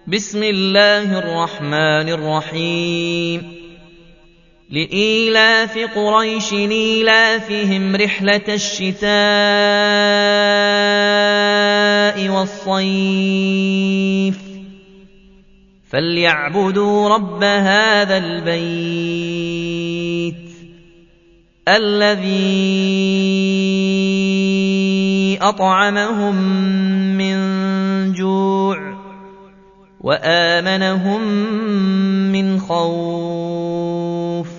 بسم الله الرحمن الرحيم لإيلاف قريش إيلافهم رحلة الشتاء والصيف فليعبدوا رب هذا البيت الذي أطعمهم من جوع وآمنهم من خوف